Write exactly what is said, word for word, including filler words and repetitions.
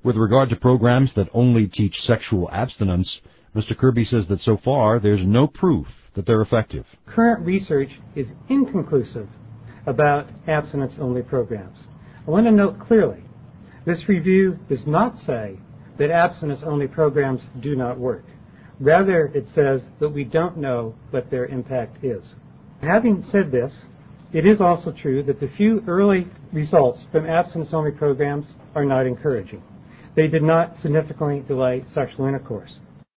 With regard to programs that only teach sexual abstinence, Mister Kirby says that so far there's no proof that they're effective. Current research is inconclusive about abstinence-only programs. I want to note clearly, this review does not say that abstinence-only programs do not work. Rather, it says that we don't know what their impact is. Having said this, it is also true that the few early results from abstinence-only programs are not encouraging. They did not significantly delay sexual intercourse.